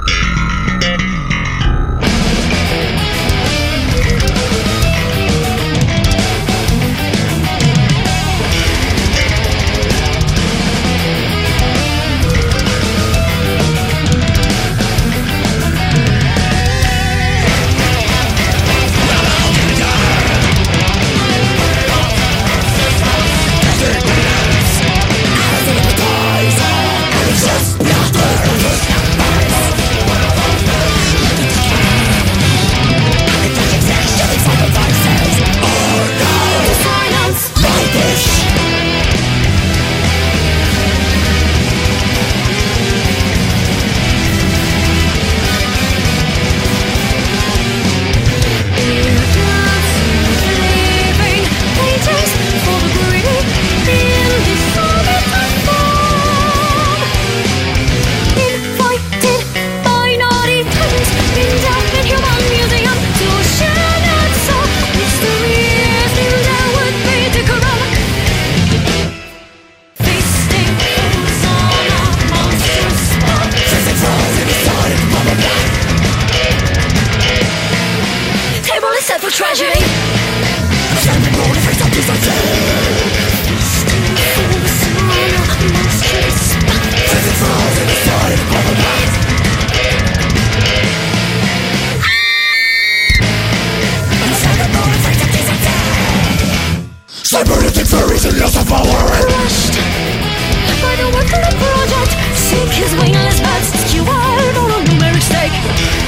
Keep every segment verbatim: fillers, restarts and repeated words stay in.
Cybernetic furries and loss of power. Crushed by the work of the project. Seek his wingless bats, skewered on a numeric stake.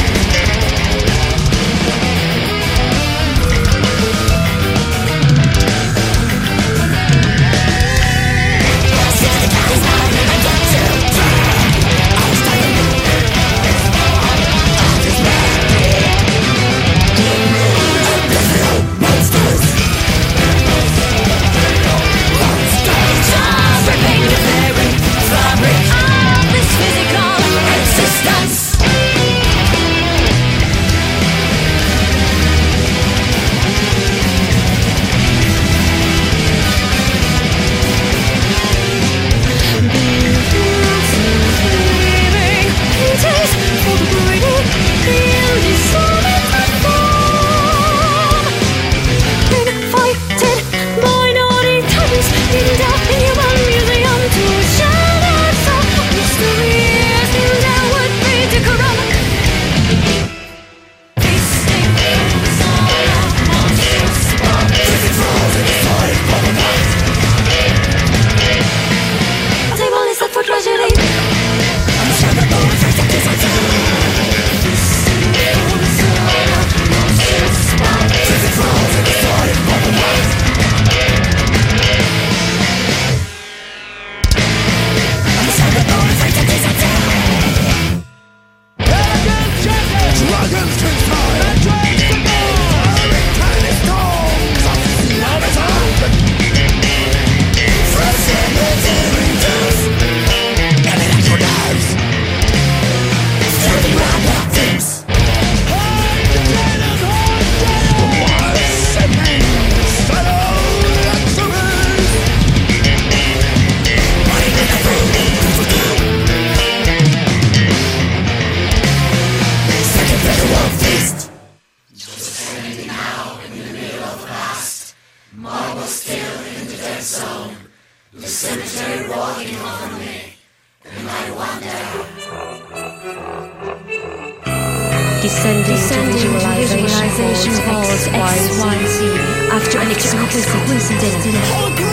Descending, Descending to visualization halls X, Y, Z after an explicit dinner.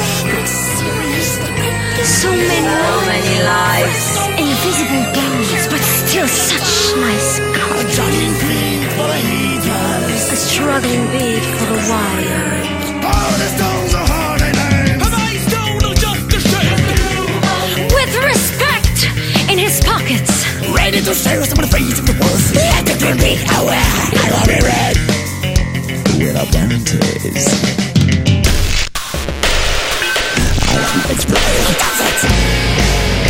So many, so many lives, invisible games, but still such nice colors. A struggling beat for the wire. With respect in his pockets, ready to stare us in the face of the world. Let the dream be aware. I will be red without guarantees. I want to explode. That's it.